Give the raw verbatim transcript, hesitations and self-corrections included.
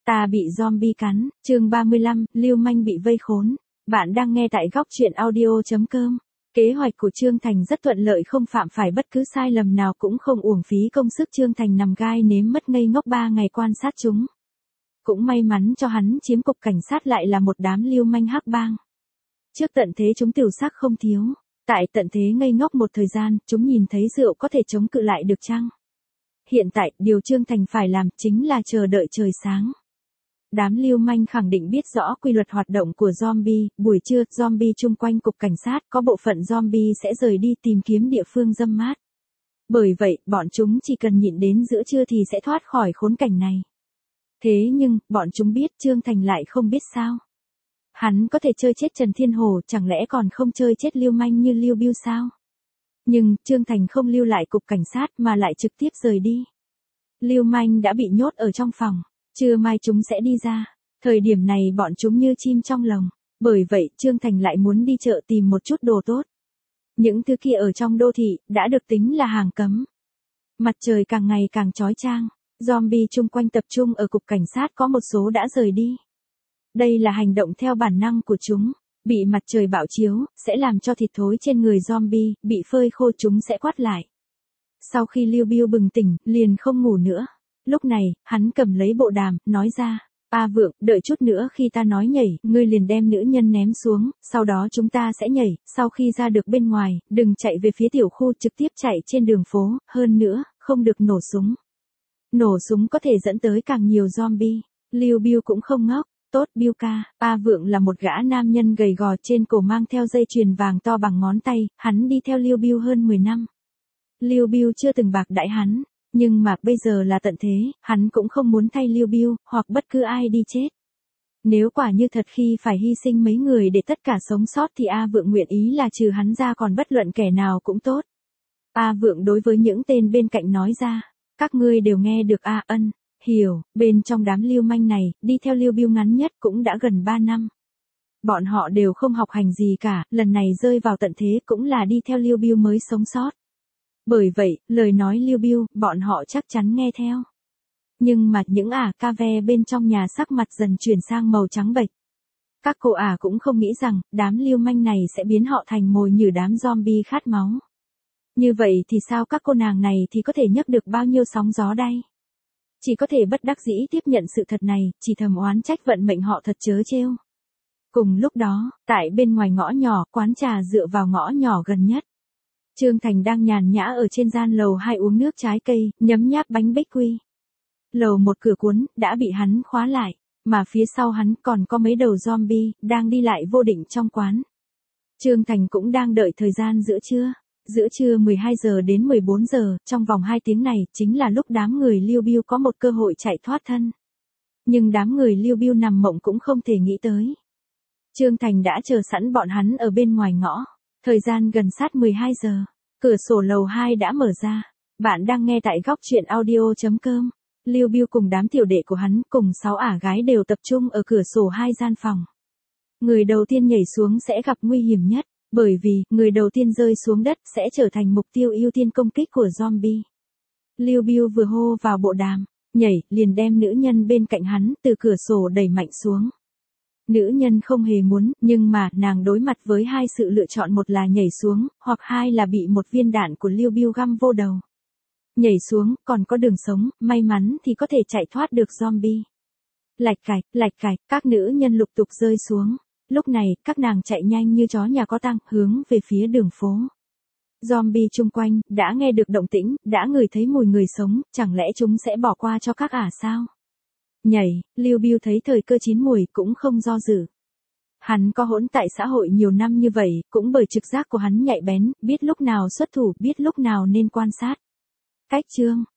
Ta bị zombie cắn, chương ba mươi lăm, Lưu Manh bị vây khốn. Bạn đang nghe tại góc truyện audio chấm com. Kế hoạch của Trương Thành rất thuận lợi, không phạm phải bất cứ sai lầm nào, cũng không uổng phí công sức. Trương Thành nằm gai nếm mất ngây ngốc ba ngày quan sát chúng. Cũng may mắn cho hắn, chiếm cục cảnh sát lại là một đám lưu manh hắc bang. Trước tận thế chúng tiểu sắc không thiếu. Tại tận thế ngây ngốc một thời gian, chúng nhìn thấy rượu có thể chống cự lại được chăng? Hiện tại, điều Trương Thành phải làm chính là chờ đợi trời sáng. Đám lưu manh khẳng định biết rõ quy luật hoạt động của zombie, buổi trưa, zombie chung quanh cục cảnh sát, có bộ phận zombie sẽ rời đi tìm kiếm địa phương râm mát. Bởi vậy, bọn chúng chỉ cần nhịn đến giữa trưa thì sẽ thoát khỏi khốn cảnh này. Thế nhưng, bọn chúng biết Trương Thành lại không biết sao. Hắn có thể chơi chết Trần Thiên Hồ, chẳng lẽ còn không chơi chết lưu manh như Lưu Biêu sao? Nhưng, Trương Thành không lưu lại cục cảnh sát mà lại trực tiếp rời đi. Lưu manh đã bị nhốt ở trong phòng. Trưa mai chúng sẽ đi ra. Thời điểm này bọn chúng như chim trong lồng. Bởi vậy, Trương Thành lại muốn đi chợ tìm một chút đồ tốt. Những thứ kia ở trong đô thị, đã được tính là hàng cấm. Mặt trời càng ngày càng chói chang. Zombie chung quanh tập trung ở cục cảnh sát, có một số đã rời đi. Đây là hành động theo bản năng của chúng. Bị mặt trời bạo chiếu, sẽ làm cho thịt thối trên người zombie, bị phơi khô chúng sẽ quát lại. Sau khi Lưu Biêu bừng tỉnh, liền không ngủ nữa. Lúc này, hắn cầm lấy bộ đàm, nói ra, A Vượng, đợi chút nữa khi ta nói nhảy, ngươi liền đem nữ nhân ném xuống, sau đó chúng ta sẽ nhảy, sau khi ra được bên ngoài, đừng chạy về phía tiểu khu, trực tiếp chạy trên đường phố, hơn nữa, không được nổ súng. Nổ súng có thể dẫn tới càng nhiều zombie. Lưu Biêu cũng không ngốc. Tốt Biêu ca, A Vượng là một gã nam nhân gầy gò, trên cổ mang theo dây chuyền vàng to bằng ngón tay, hắn đi theo Lưu Biêu hơn mười năm. Lưu Biêu chưa từng bạc đãi hắn, nhưng mà bây giờ là tận thế, hắn cũng không muốn thay Lưu Biêu, hoặc bất cứ ai đi chết. Nếu quả như thật khi phải hy sinh mấy người để tất cả sống sót thì A Vượng nguyện ý là trừ hắn ra còn bất luận kẻ nào cũng tốt. A Vượng đối với những tên bên cạnh nói ra, các ngươi đều nghe được A Ân. Hiểu, bên trong đám lưu manh này, đi theo Lưu Biêu ngắn nhất cũng đã gần ba năm. Bọn họ đều không học hành gì cả, lần này rơi vào tận thế cũng là đi theo Lưu Biêu mới sống sót. Bởi vậy, lời nói Lưu Biêu, bọn họ chắc chắn nghe theo. Nhưng mà những ả ca ve bên trong nhà sắc mặt dần chuyển sang màu trắng bệch. Các cô ả cũng không nghĩ rằng, đám lưu manh này sẽ biến họ thành mồi nhử đám zombie khát máu. Như vậy thì sao các cô nàng này thì có thể nhấc được bao nhiêu sóng gió đây? Chỉ có thể bất đắc dĩ tiếp nhận sự thật này, chỉ thầm oán trách vận mệnh họ thật trớ trêu. Cùng lúc đó, tại bên ngoài ngõ nhỏ, quán trà dựa vào ngõ nhỏ gần nhất. Trương Thành đang nhàn nhã ở trên gian lầu hai uống nước trái cây, nhấm nháp bánh bích quy. Lầu một cửa cuốn, đã bị hắn khóa lại, mà phía sau hắn còn có mấy đầu zombie, đang đi lại vô định trong quán. Trương Thành cũng đang đợi thời gian giữa trưa. Giữa trưa mười hai giờ đến mười bốn giờ, trong vòng hai tiếng này, chính là lúc đám người Lưu Biêu có một cơ hội chạy thoát thân. Nhưng đám người Lưu Biêu nằm mộng cũng không thể nghĩ tới. Trương Thành đã chờ sẵn bọn hắn ở bên ngoài ngõ. Thời gian gần sát mười hai giờ. Cửa sổ lầu hai đã mở ra. Bạn đang nghe tại góc truyện audio chấm com. Lưu Biêu cùng đám tiểu đệ của hắn, cùng sáu ả gái đều tập trung ở cửa sổ hai gian phòng. Người đầu tiên nhảy xuống sẽ gặp nguy hiểm nhất. Bởi vì, người đầu tiên rơi xuống đất sẽ trở thành mục tiêu ưu tiên công kích của zombie. Lưu Biêu vừa hô vào bộ đàm, nhảy, liền đem nữ nhân bên cạnh hắn từ cửa sổ đẩy mạnh xuống. Nữ nhân không hề muốn, nhưng mà, nàng đối mặt với hai sự lựa chọn, một là nhảy xuống, hoặc hai là bị một viên đạn của Lưu Biêu găm vô đầu. Nhảy xuống, còn có đường sống, may mắn thì có thể chạy thoát được zombie. Lạch cạch, lạch cạch, các nữ nhân lục tục rơi xuống. Lúc này, các nàng chạy nhanh như chó nhà có tang, hướng về phía đường phố. Zombie chung quanh, đã nghe được động tĩnh, đã ngửi thấy mùi người sống, chẳng lẽ chúng sẽ bỏ qua cho các ả sao? Nhảy, Lưu Biêu thấy thời cơ chín mùi, cũng không do dự. Hắn có hỗn tại xã hội nhiều năm như vậy, cũng bởi trực giác của hắn nhạy bén, biết lúc nào xuất thủ, biết lúc nào nên quan sát. Cách chương,